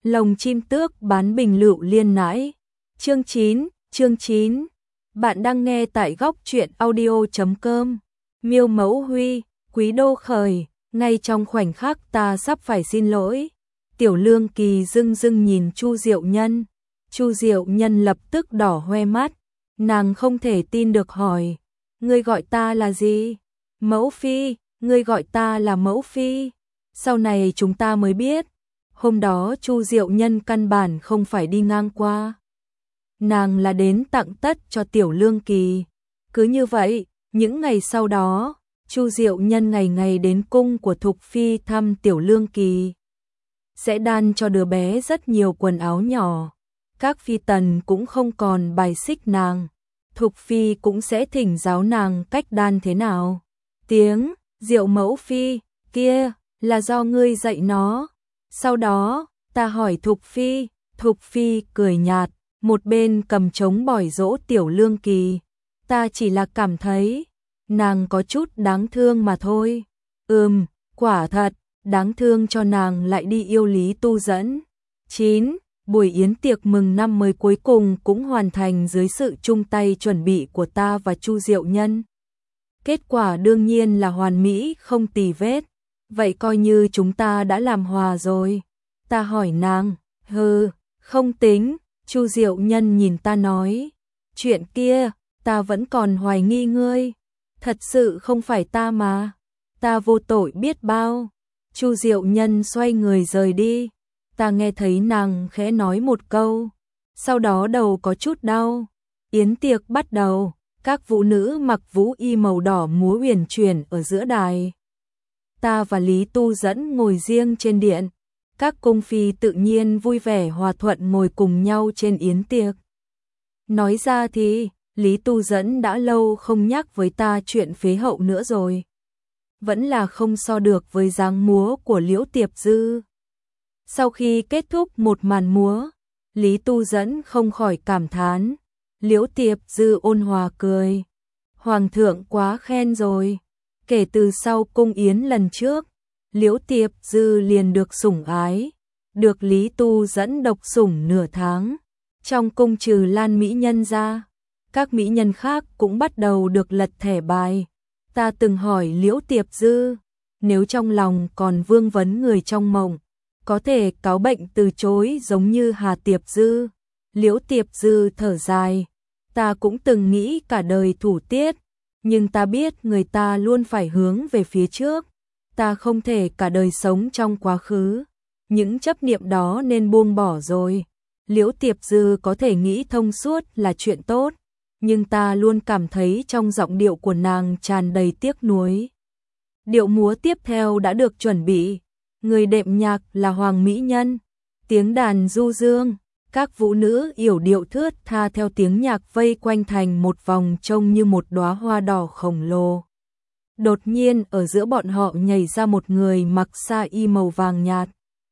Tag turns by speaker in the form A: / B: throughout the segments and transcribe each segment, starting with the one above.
A: Lồng chim tước bán bình lựu liên nãi. Chương 9. Bạn đang nghe tại góc truyện audio.com. Miêu Mẫu Huy, Quý Đô Khởi, ngay trong khoảnh khắc ta sắp phải xin lỗi. Tiểu Lương Kỳ dưng dưng nhìn Chu Diệu Nhân. Chu Diệu Nhân lập tức đỏ hoe mắt, nàng không thể tin được hỏi: "Ngươi gọi ta là gì?" "Mẫu phi." "Ngươi gọi ta là mẫu phi?" Sau này chúng ta mới biết, hôm đó Chu Diệu Nhân căn bản không phải đi ngang qua. Nàng là đến tặng tất cho Tiểu Lương Kỳ. Cứ như vậy, những ngày sau đó, Chu Diệu Nhân ngày ngày đến cung của Thục Phi thăm Tiểu Lương Kỳ. Sẽ đan cho đứa bé rất nhiều quần áo nhỏ. Các phi tần cũng không còn bài xích nàng. Thục Phi cũng sẽ thỉnh giáo nàng cách đan thế nào. Tiếng Diệu mẫu phi kia là do ngươi dạy nó. Sau đó, ta hỏi Thục Phi cười nhạt, một bên cầm trống bỏi dỗ Tiểu Lương Kỳ. Ta chỉ là cảm thấy, nàng có chút đáng thương mà thôi. Quả thật, đáng thương cho nàng lại đi yêu Lý Tu Dẫn. 9. Buổi yến tiệc mừng năm mới cuối cùng cũng hoàn thành dưới sự chung tay chuẩn bị của ta và Chu Diệu Nhân. Kết quả đương nhiên là hoàn mỹ không tì vết. Vậy coi như chúng ta đã làm hòa rồi. Ta hỏi nàng. Không tính. Chu Diệu Nhân nhìn ta nói. Chuyện kia, ta vẫn còn hoài nghi ngươi. Thật sự không phải ta mà. Ta vô tội biết bao. Chu Diệu Nhân xoay người rời đi. Ta nghe thấy nàng khẽ nói một câu. Sau đó đầu có chút đau. Yến tiệc bắt đầu. Các vũ nữ mặc vũ y màu đỏ múa huyền chuyển ở giữa đài. Ta và Lý Tu Dẫn ngồi riêng trên điện. Các cung phi tự nhiên vui vẻ hòa thuận ngồi cùng nhau trên yến tiệc. Nói ra thì, Lý Tu Dẫn đã lâu không nhắc với ta chuyện phế hậu nữa rồi. Vẫn là không so được với dáng múa của Liễu Tiệp Dư. Sau khi kết thúc một màn múa, Lý Tu Dẫn không khỏi cảm thán. Liễu Tiệp Dư ôn hòa cười. Hoàng thượng quá khen rồi. Kể từ sau cung yến lần trước, Liễu Tiệp Dư liền được sủng ái, được Lý Tu Dẫn độc sủng nửa tháng. Trong cung trừ Lan mỹ nhân ra, các mỹ nhân khác cũng bắt đầu được lật thẻ bài. Ta từng hỏi Liễu Tiệp Dư, nếu trong lòng còn vương vấn người trong mộng, có thể cáo bệnh từ chối giống như Hà Tiệp Dư. Liễu Tiệp Dư thở dài. Ta cũng từng nghĩ cả đời thủ tiết, nhưng ta biết người ta luôn phải hướng về phía trước. Ta không thể cả đời sống trong quá khứ. Những chấp niệm đó nên buông bỏ rồi. Liễu Tiệp Dư có thể nghĩ thông suốt là chuyện tốt, nhưng ta luôn cảm thấy trong giọng điệu của nàng tràn đầy tiếc nuối. Điệu múa tiếp theo đã được chuẩn bị. Người đệm nhạc là Hoàng Mỹ Nhân. Tiếng đàn du dương. Các vũ nữ yểu điệu thướt tha theo tiếng nhạc vây quanh thành một vòng trông như một đóa hoa đỏ khổng lồ. Đột nhiên ở giữa bọn họ nhảy ra một người mặc sa y màu vàng nhạt,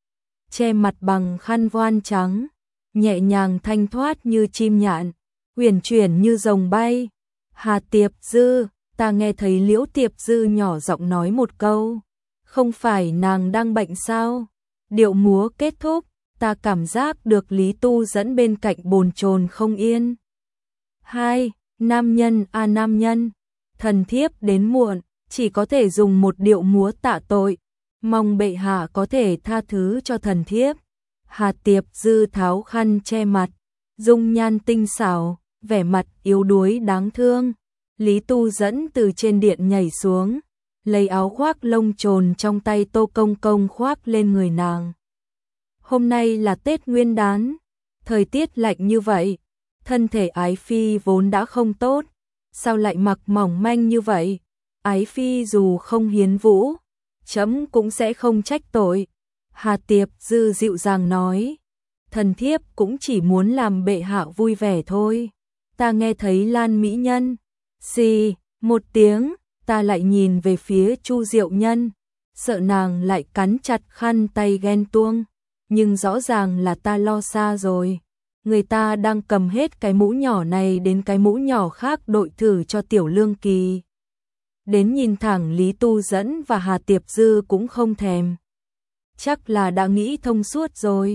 A: che mặt bằng khăn voan trắng, nhẹ nhàng thanh thoát như chim nhạn, huyền chuyển như rồng bay. Hà Tiệp Dư. Ta nghe thấy Liễu Tiệp Dư nhỏ giọng nói một câu. Không phải nàng đang bệnh sao? Điệu múa kết thúc, ta cảm giác được Lý Tu Dẫn bên cạnh bồn chồn không yên. 2. Nam nhân nam nhân. Thần thiếp đến muộn, chỉ có thể dùng một điệu múa tạ tội. Mong bệ hạ có thể tha thứ cho thần thiếp. Hà Tiệp Dư tháo khăn che mặt, dung nhan tinh xảo, vẻ mặt yếu đuối đáng thương. Lý Tu Dẫn từ trên điện nhảy xuống, lấy áo khoác lông trồn trong tay Tô Công Công khoác lên người nàng. Hôm nay là Tết Nguyên Đán, thời tiết lạnh như vậy, thân thể Ái Phi vốn đã không tốt, sao lại mặc mỏng manh như vậy? Ái Phi dù không hiến vũ, chấm cũng sẽ không trách tội. Hà Tiệp Dư dịu dàng nói, thần thiếp cũng chỉ muốn làm bệ hạ vui vẻ thôi. Ta nghe thấy Lan mỹ nhân, xì, một tiếng, ta lại nhìn về phía Chu Diệu Nhân, sợ nàng lại cắn chặt khăn tay ghen tuông. Nhưng rõ ràng là ta lo xa rồi. Người ta đang cầm hết cái mũ nhỏ này đến cái mũ nhỏ khác đội thử cho Tiểu Lương Kỳ. Đến nhìn thẳng Lý Tu Dẫn và Hà Tiệp Dư cũng không thèm. Chắc là đã nghĩ thông suốt rồi.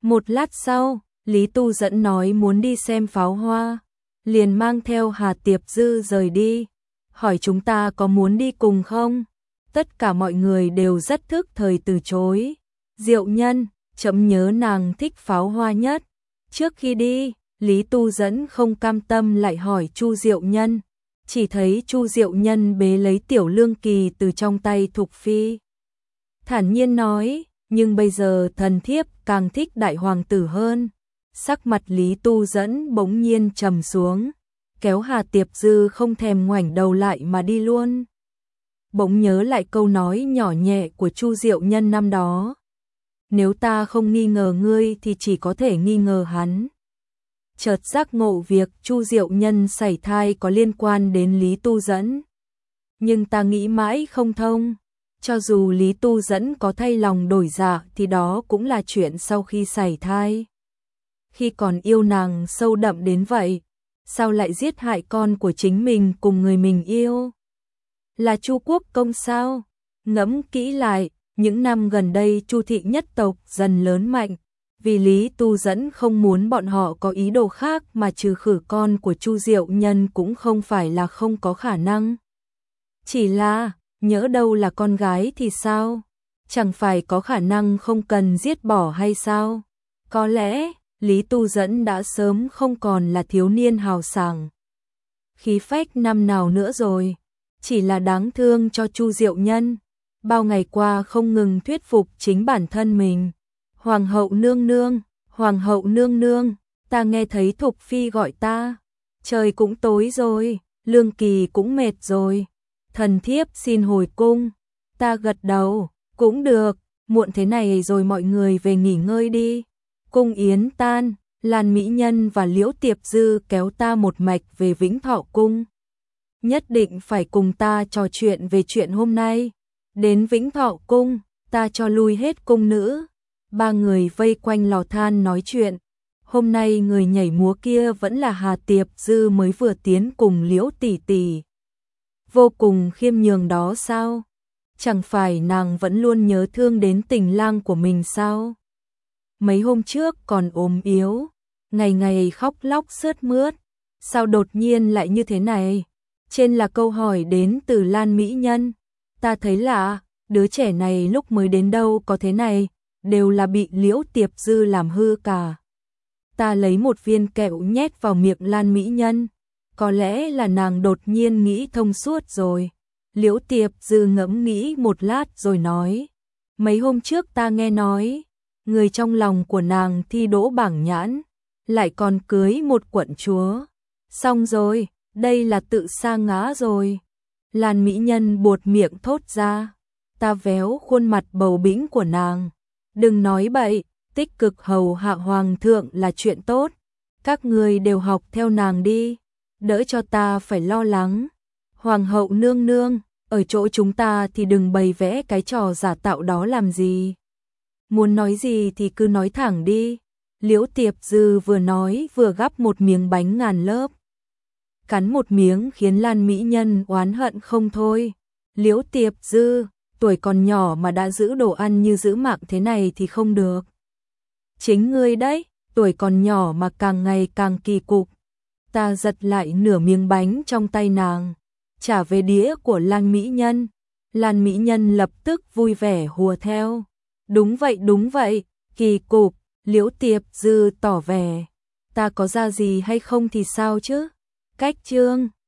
A: Một lát sau, Lý Tu Dẫn nói muốn đi xem pháo hoa, liền mang theo Hà Tiệp Dư rời đi, hỏi chúng ta có muốn đi cùng không? Tất cả mọi người đều rất thức thời từ chối. Diệu Nhân, chậm nhớ nàng thích pháo hoa nhất. Trước khi đi, Lý Tu Dẫn không cam tâm lại hỏi Chu Diệu Nhân, chỉ thấy Chu Diệu Nhân bế lấy Tiểu Lương Kỳ từ trong tay Thục Phi. Thản nhiên nói, nhưng bây giờ thần thiếp càng thích đại hoàng tử hơn. Sắc mặt Lý Tu Dẫn bỗng nhiên trầm xuống, kéo Hà Tiệp Dư không thèm ngoảnh đầu lại mà đi luôn. Bỗng nhớ lại câu nói nhỏ nhẹ của Chu Diệu Nhân năm đó. Nếu ta không nghi ngờ ngươi thì chỉ có thể nghi ngờ hắn. Chợt giác ngộ việc Chu Diệu Nhân sảy thai có liên quan đến Lý Tu Dẫn. Nhưng ta nghĩ mãi không thông. Cho dù Lý Tu Dẫn có thay lòng đổi dạ thì đó cũng là chuyện sau khi sảy thai. Khi còn yêu nàng sâu đậm đến vậy, sao lại giết hại con của chính mình cùng người mình yêu? Là Chu Quốc công sao? Ngẫm kỹ lại, những năm gần đây Chu thị nhất tộc dần lớn mạnh, vì Lý Tu Dẫn không muốn bọn họ có ý đồ khác mà trừ khử con của Chu Diệu Nhân cũng không phải là không có khả năng. Chỉ là, nhỡ đâu là con gái thì sao? Chẳng phải có khả năng không cần giết bỏ hay sao? Có lẽ, Lý Tu Dẫn đã sớm không còn là thiếu niên hào sảng khí phách năm nào nữa rồi, chỉ là đáng thương cho Chu Diệu Nhân, bao ngày qua không ngừng thuyết phục chính bản thân mình. Hoàng hậu nương nương, ta nghe thấy Thục Phi gọi ta. Trời cũng tối rồi, Lương Kỳ cũng mệt rồi. Thần thiếp xin hồi cung. Ta gật đầu, cũng được, muộn thế này rồi mọi người về nghỉ ngơi đi. Cung yến tan, Lan Mỹ Nhân và Liễu Tiệp Dư kéo ta một mạch về Vĩnh Thọ cung. Nhất định phải cùng ta trò chuyện về chuyện hôm nay. Đến Vĩnh Thọ cung, ta cho lui hết cung nữ. Ba người vây quanh lò than nói chuyện. Hôm nay người nhảy múa kia vẫn là Hà Tiệp Dư mới vừa tiến cùng Liễu tỷ tỷ. Vô cùng khiêm nhường đó sao? Chẳng phải nàng vẫn luôn nhớ thương đến tình lang của mình sao? Mấy hôm trước còn ốm yếu, ngày ngày khóc lóc sướt mướt, sao đột nhiên lại như thế này? Trên là câu hỏi đến từ Lan Mỹ Nhân. Ta thấy lạ, đứa trẻ này lúc mới đến đâu có thế này, đều là bị Liễu Tiệp Dư làm hư cả. Ta lấy một viên kẹo nhét vào miệng Lan Mỹ Nhân, có lẽ là nàng đột nhiên nghĩ thông suốt rồi. Liễu Tiệp Dư ngẫm nghĩ một lát rồi nói, mấy hôm trước ta nghe nói, người trong lòng của nàng thi đỗ bảng nhãn, lại còn cưới một quận chúa. Xong rồi, đây là tự sa ngã rồi. Lan Mỹ Nhân buột miệng thốt ra. Ta véo khuôn mặt bầu bĩnh của nàng. Đừng nói bậy, tích cực hầu hạ hoàng thượng là chuyện tốt. Các người đều học theo nàng đi, đỡ cho ta phải lo lắng. Hoàng hậu nương nương, ở chỗ chúng ta thì đừng bày vẽ cái trò giả tạo đó làm gì. Muốn nói gì thì cứ nói thẳng đi. Liễu Tiệp Dư vừa nói vừa gắp một miếng bánh ngàn lớp. Cắn một miếng khiến Lan Mỹ Nhân oán hận không thôi. Liễu Tiệp Dư, tuổi còn nhỏ mà đã giữ đồ ăn như giữ mạng thế này thì không được. Chính ngươi đấy, tuổi còn nhỏ mà càng ngày càng kỳ cục. Ta giật lại nửa miếng bánh trong tay nàng, trả về đĩa của Lan Mỹ Nhân. Lan Mỹ Nhân lập tức vui vẻ hùa theo. Đúng vậy, kỳ cục. Liễu Tiệp Dư tỏ vẻ, ta có ra gì hay không thì sao chứ? Cách chương